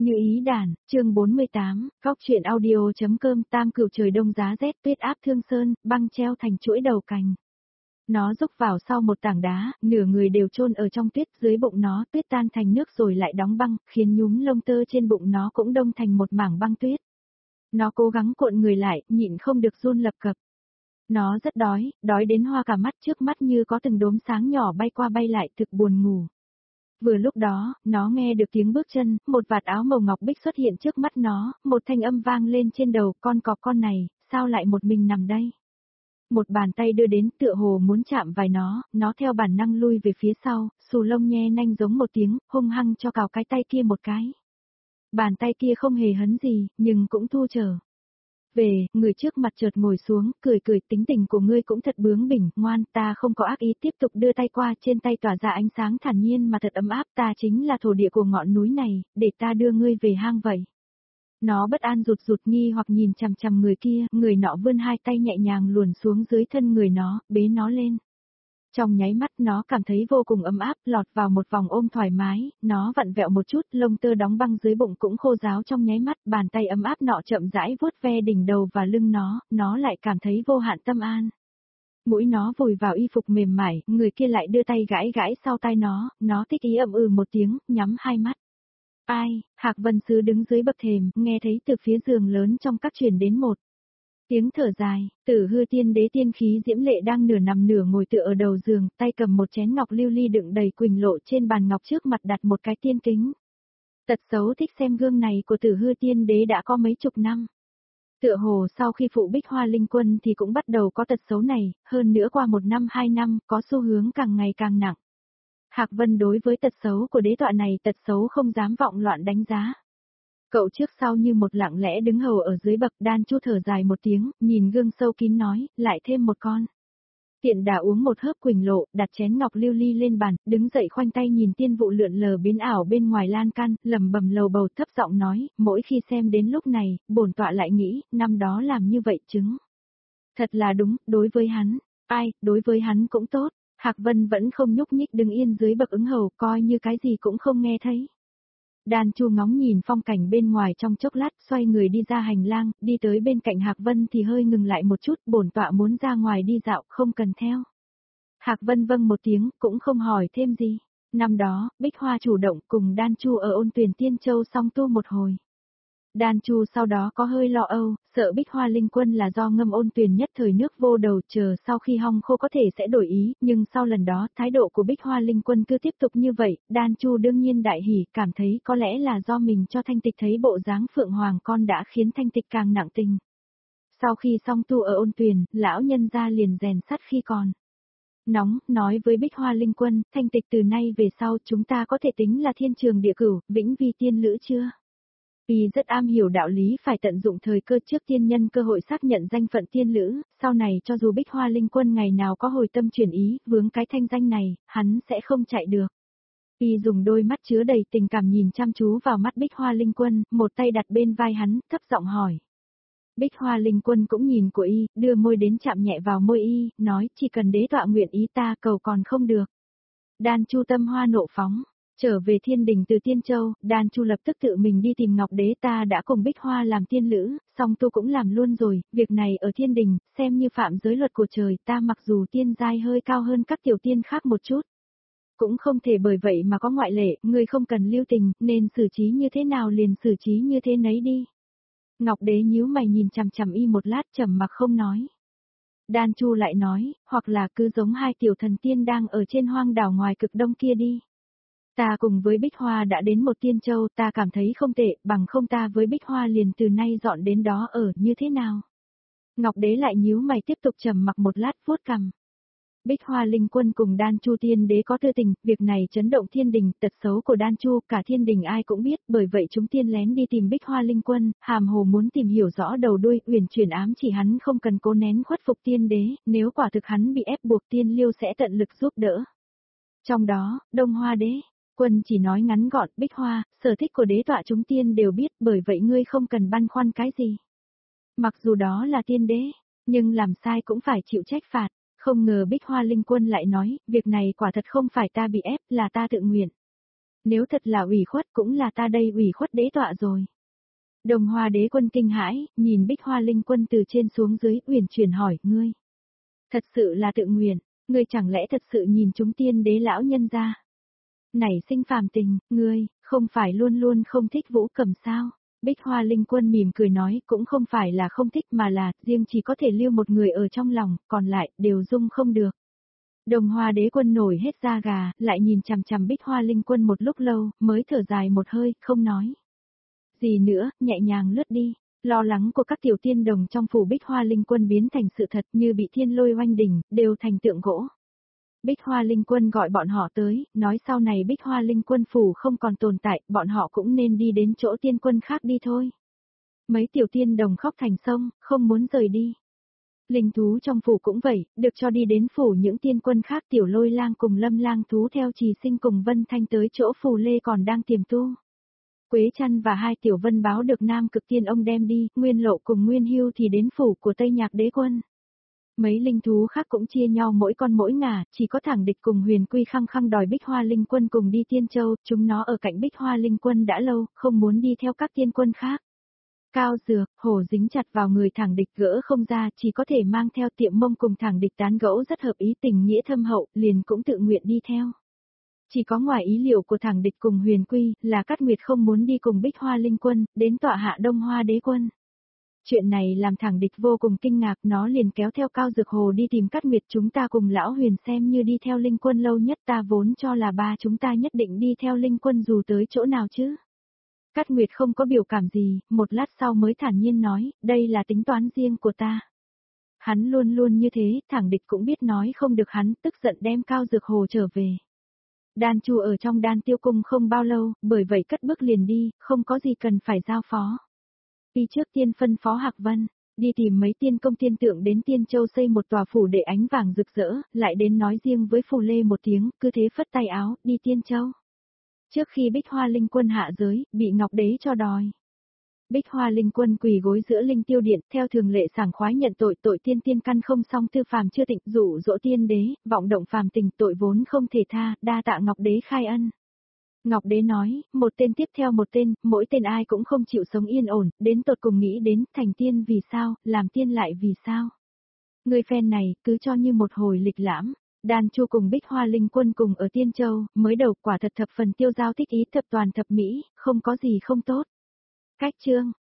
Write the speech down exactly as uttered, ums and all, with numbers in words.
Như ý đàn, chương bốn mươi tám, góc truyện audio.com tam cửu trời đông giá rét tuyết áp thương sơn, băng treo thành chuỗi đầu cành. Nó rúc vào sau một tảng đá, nửa người đều chôn ở trong tuyết, dưới bụng nó tuyết tan thành nước rồi lại đóng băng, khiến nhúm lông tơ trên bụng nó cũng đông thành một mảng băng tuyết. Nó cố gắng cuộn người lại, nhịn không được run lập cập. Nó rất đói, đói đến hoa cả mắt, trước mắt như có từng đốm sáng nhỏ bay qua bay lại, thực buồn ngủ. Vừa lúc đó, nó nghe được tiếng bước chân, một vạt áo màu ngọc bích xuất hiện trước mắt nó, một thanh âm vang lên trên đầu, con cọp con này, sao lại một mình nằm đây? Một bàn tay đưa đến, tựa hồ muốn chạm vào nó, nó theo bản năng lui về phía sau, xù lông nhe nanh giống một tiếng, hung hăng cho cào cái tay kia một cái. Bàn tay kia không hề hấn gì, nhưng cũng thu trở về, người trước mặt chợt ngồi xuống, cười cười, tính tình của ngươi cũng thật bướng bỉnh, ngoan, ta không có ác ý, tiếp tục đưa tay qua, trên tay tỏa ra ánh sáng thản nhiên mà thật ấm áp, ta chính là thổ địa của ngọn núi này, để ta đưa ngươi về hang vậy. Nó bất an rụt rụt nghi hoặc nhìn chằm chằm người kia, người nọ vươn hai tay nhẹ nhàng luồn xuống dưới thân người nó, bế nó lên. Trong nháy mắt nó cảm thấy vô cùng ấm áp, lọt vào một vòng ôm thoải mái, nó vặn vẹo một chút, lông tơ đóng băng dưới bụng cũng khô ráo trong nháy mắt, bàn tay ấm áp nọ chậm rãi vuốt ve đỉnh đầu và lưng nó, nó lại cảm thấy vô hạn tâm an. Mũi nó vùi vào y phục mềm mại, người kia lại đưa tay gãi gãi sau tai nó, nó thích ý ậm ừ một tiếng, nhắm hai mắt. Ai, Hạc Vân Sứ đứng dưới bậc thềm, nghe thấy từ phía giường lớn trong các truyền đến một tiếng thở dài, Tử Hư Tiên Đế tiên khí diễm lệ đang nửa nằm nửa ngồi tựa ở đầu giường, tay cầm một chén ngọc lưu ly đựng đầy quỳnh lộ, trên bàn ngọc trước mặt đặt một cái tiên kính. Tật xấu thích xem gương này của Tử Hư Tiên Đế đã có mấy chục năm. Tựa hồ sau khi phụ Bích Hoa Linh Quân thì cũng bắt đầu có tật xấu này, hơn nữa qua một năm hai năm, có xu hướng càng ngày càng nặng. Hạc Vân đối với tật xấu của đế tọa này tật xấu không dám vọng loạn đánh giá. Cậu trước sau như một lặng lẽ đứng hầu ở dưới bậc, Đan Chu thở dài một tiếng, nhìn gương sâu kín nói, lại thêm một con. Tiện đà uống một hớp quỳnh lộ, đặt chén ngọc lưu ly lên bàn, đứng dậy khoanh tay nhìn tiên vụ lượn lờ biến ảo bên ngoài lan can, lẩm bẩm lầu bầu thấp giọng nói, mỗi khi xem đến lúc này, bổn tọa lại nghĩ, năm đó làm như vậy chứng. Thật là đúng, đối với hắn, ai, đối với hắn cũng tốt. Hạc Vân vẫn không nhúc nhích đứng yên dưới bậc ứng hầu, coi như cái gì cũng không nghe thấy. Đan Chu ngóng nhìn phong cảnh bên ngoài trong chốc lát, xoay người đi ra hành lang, đi tới bên cạnh Hạc Vân thì hơi ngừng lại một chút, bổn tọa muốn ra ngoài đi dạo, không cần theo. Hạc Vân vâng một tiếng, cũng không hỏi thêm gì. Năm đó, Bích Hoa chủ động cùng Đan Chu ở Ôn Tuyền Tiên Châu song tu một hồi. Đan Chu sau đó có hơi lo âu, sợ Bích Hoa Linh Quân là do ngâm Ôn Tuyền nhất thời nước vô đầu, chờ sau khi hong khô có thể sẽ đổi ý, nhưng sau lần đó thái độ của Bích Hoa Linh Quân cứ tiếp tục như vậy, Đan Chu đương nhiên đại hỉ, cảm thấy có lẽ là do mình cho Thanh Tịch thấy bộ dáng Phượng Hoàng con đã khiến Thanh Tịch càng nặng tình. Sau khi song tu ở Ôn Tuyền, lão nhân gia liền rèn sắt khi còn nóng, nói với Bích Hoa Linh Quân, Thanh Tịch từ nay về sau chúng ta có thể tính là thiên trường địa cửu, vĩnh vi tiên lữ chưa? Y rất am hiểu đạo lý phải tận dụng thời cơ trước tiên nhân cơ hội xác nhận danh phận tiên lữ, sau này cho dù Bích Hoa Linh Quân ngày nào có hồi tâm chuyển ý, vướng cái thanh danh này, hắn sẽ không chạy được. Y dùng đôi mắt chứa đầy tình cảm nhìn chăm chú vào mắt Bích Hoa Linh Quân, một tay đặt bên vai hắn, thấp giọng hỏi. Bích Hoa Linh Quân cũng nhìn của Y, đưa môi đến chạm nhẹ vào môi Y, nói chỉ cần đế tọa nguyện ý ta cầu còn không được. Đan Chu tâm hoa nộ phóng. Trở về thiên đình từ Tiên Châu, Đan Chu lập tức tự mình đi tìm Ngọc Đế, ta đã cùng Bích Hoa làm tiên lữ, song tu cũng làm luôn rồi, việc này ở thiên đình, xem như phạm giới luật của trời, ta mặc dù tiên giai hơi cao hơn các tiểu tiên khác một chút. Cũng không thể bởi vậy mà có ngoại lệ, ngươi không cần lưu tình, nên xử trí như thế nào liền xử trí như thế nấy đi. Ngọc Đế nhíu mày nhìn chằm chằm Y một lát trầm mặc không nói. Đan Chu lại nói, hoặc là cứ giống hai tiểu thần tiên đang ở trên hoang đảo ngoài cực đông kia đi. Ta cùng với Bích Hoa đã đến một Tiên Châu, ta cảm thấy không tệ, bằng không ta với Bích Hoa liền từ nay dọn đến đó ở như thế nào. Ngọc Đế lại nhíu mày tiếp tục trầm mặc một lát vuốt cằm. Bích Hoa Linh Quân cùng Đan Chu Tiên Đế có tư tình, việc này chấn động thiên đình, tật xấu của Đan Chu cả thiên đình ai cũng biết, bởi vậy chúng tiên lén đi tìm Bích Hoa Linh Quân, hàm hồ muốn tìm hiểu rõ đầu đuôi, uyển chuyển ám chỉ hắn không cần cố nén khuất phục tiên đế, nếu quả thực hắn bị ép buộc tiên liêu sẽ tận lực giúp đỡ. Trong đó, Đông Hoa Đế Quân chỉ nói ngắn gọn, Bích Hoa, sở thích của đế tọa chúng tiên đều biết, bởi vậy ngươi không cần băn khoăn cái gì. Mặc dù đó là tiên đế, nhưng làm sai cũng phải chịu trách phạt. Không ngờ Bích Hoa Linh Quân lại nói, việc này quả thật không phải ta bị ép, là ta tự nguyện. Nếu thật là ủy khuất cũng là ta đây ủy khuất đế tọa rồi. Đồng Hoa Đế Quân kinh hãi, nhìn Bích Hoa Linh Quân từ trên xuống dưới, uyển chuyển hỏi, ngươi. Thật sự là tự nguyện, ngươi chẳng lẽ thật sự nhìn chúng tiên đế lão nhân ra. Nảy sinh phàm tình, ngươi, không phải luôn luôn không thích Vũ Cầm sao? Bích Hoa Linh Quân mỉm cười nói, cũng không phải là không thích mà là, riêng chỉ có thể lưu một người ở trong lòng, còn lại, đều dung không được. Đồng Hoa Đế Quân nổi hết da gà, lại nhìn chằm chằm Bích Hoa Linh Quân một lúc lâu, mới thở dài một hơi, không nói gì nữa, nhẹ nhàng lướt đi. Lo lắng của các tiểu tiên đồng trong phủ Bích Hoa Linh Quân biến thành sự thật, như bị thiên lôi oanh đỉnh, đều thành tượng gỗ. Bích Hoa Linh Quân gọi bọn họ tới, nói sau này Bích Hoa Linh Quân phủ không còn tồn tại, bọn họ cũng nên đi đến chỗ tiên quân khác đi thôi. Mấy tiểu tiên đồng khóc thành sông, không muốn rời đi. Linh thú trong phủ cũng vậy, được cho đi đến phủ những tiên quân khác. Tiểu Lôi Lang cùng Lâm Lang thú theo Trì Sinh cùng Vân Thanh tới chỗ Phù Lê còn đang tiềm tu. Quế Chăn và hai tiểu vân báo được Nam Cực Tiên ông đem đi, Nguyên Lộ cùng Nguyên Hưu thì đến phủ của Tây Nhạc Đế Quân. Mấy linh thú khác cũng chia nhau mỗi con mỗi ngả, chỉ có Thẳng Địch cùng Huyền Quy khăng khăng đòi Bích Hoa Linh Quân cùng đi Tiên Châu, chúng nó ở cạnh Bích Hoa Linh Quân đã lâu, không muốn đi theo các tiên quân khác. Cao Dược, hổ dính chặt vào người Thẳng Địch gỡ không ra, chỉ có thể mang theo Tiệm Mông cùng Thẳng Địch tán gẫu rất hợp ý, tình nghĩa thâm hậu, liền cũng tự nguyện đi theo. Chỉ có ngoài ý liệu của Thẳng Địch cùng Huyền Quy, là Cát Nguyệt không muốn đi cùng Bích Hoa Linh Quân, đến tọa hạ Đông Hoa Đế Quân. Chuyện này làm Thẳng Địch vô cùng kinh ngạc, nó liền kéo theo Cao Dược Hồ đi tìm Cát Nguyệt, chúng ta cùng lão Huyền xem như đi theo Linh Quân lâu nhất, ta vốn cho là ba chúng ta nhất định đi theo Linh Quân dù tới chỗ nào chứ. Cát Nguyệt không có biểu cảm gì, một lát sau mới thản nhiên nói, đây là tính toán riêng của ta. Hắn luôn luôn như thế, Thẳng Địch cũng biết nói không được, hắn tức giận đem Cao Dược Hồ trở về. Đan Chu ở trong Đan Tiêu Cung không bao lâu, bởi vậy cất bước liền đi, không có gì cần phải giao phó. Đi trước tiên phân phó Hạc Vân, đi tìm mấy tiên công tiên tượng đến Tiên Châu xây một tòa phủ để ánh vàng rực rỡ, lại đến nói riêng với Phù Lê một tiếng, cứ thế phất tay áo, đi Tiên Châu. Trước khi Bích Hoa Linh Quân hạ giới, bị Ngọc Đế cho đòi. Bích Hoa Linh Quân quỳ gối giữa Linh Tiêu Điện, theo thường lệ sảng khoái nhận tội, tội tiên tiên căn không xong, tư phàm chưa tịnh, dụ dỗ tiên đế, vọng động phàm tình, tội vốn không thể tha, đa tạ Ngọc Đế khai ân. Ngọc Đế nói, một tên tiếp theo một tên, mỗi tên ai cũng không chịu sống yên ổn, đến tột cùng nghĩ đến, thành tiên vì sao, làm tiên lại vì sao. Người phen này, cứ cho như một hồi lịch lãm. Đan Chu cùng Bích Hoa Linh Quân cùng ở Tiên Châu, mới đầu quả thật thập phần tiêu giao thích ý, thập toàn thập mỹ, không có gì không tốt. Cách chương